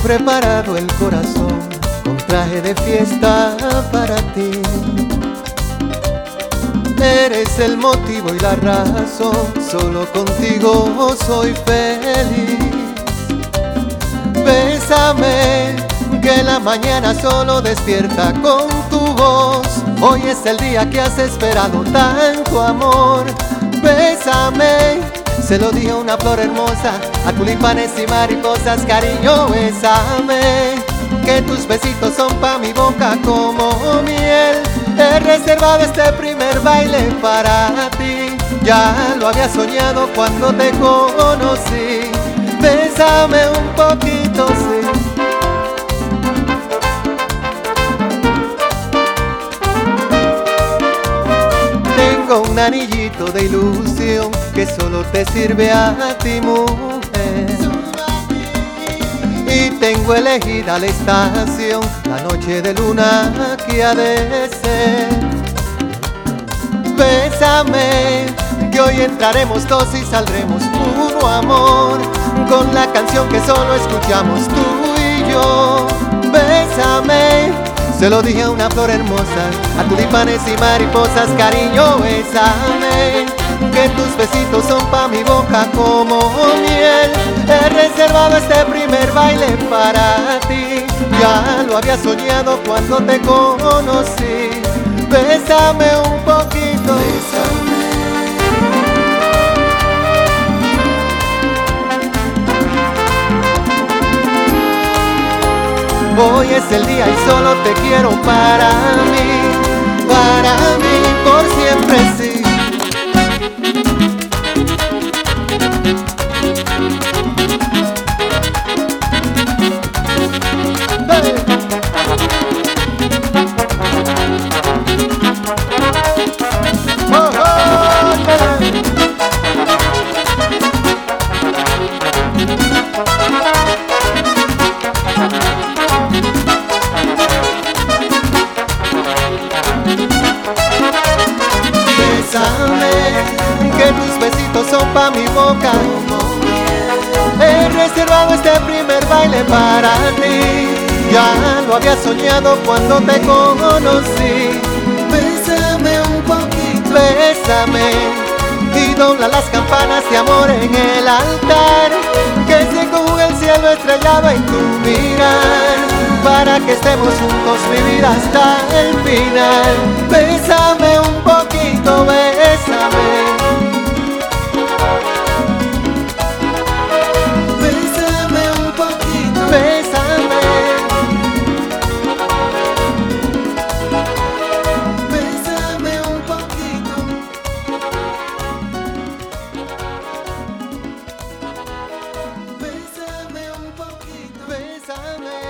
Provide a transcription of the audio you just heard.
preparado el corazón con traje de fiesta para ti. Eres el motivo y la razón, solo contigo soy feliz. Bésame, que la mañana solo despierta con tu voz. Hoy es el día que has esperado tanto amor. Bésame, se lo dije a una flor hermosa, a tulipanes y mariposas, cariño, bésame, que tus besitos son pa' mi boca como miel. He reservado este primer baile para ti, ya lo había soñado cuando te conocí. Bésame un poquito, sí. Tengo un anillito de ilusión que solo te sirve a ti, mujer. Y tengo elegida la estación, la noche de luna que ha de ser. Bésame, que hoy entraremos dos y saldremos puro amor, con la canción que solo escuchamos tú y yo. Bésame, se lo dije a una flor hermosa, a tulipanes y mariposas, cariño, bésame, que tus besitos son pa' mi boca como miel. He reservado este primer baile para ti, ya lo había soñado cuando te conocí. Bésame un poquito, bésame. Hoy es el día y solo te quiero para mí, por siempre, sí. Bésame, que tus besitos son pa' mi boca. He reservado este primer baile para ti, ya lo había soñado cuando te conocí. Bésame un poquito, bésame, y dobla las campanas de amor en el altar, que se conjuga el cielo estrellado en tu mirar, para que estemos juntos mi vida hasta el final. Bésame un poquito, bésame. Bésame un poquito, bésame. Bésame un poquito. Bésame un poquito, bésame.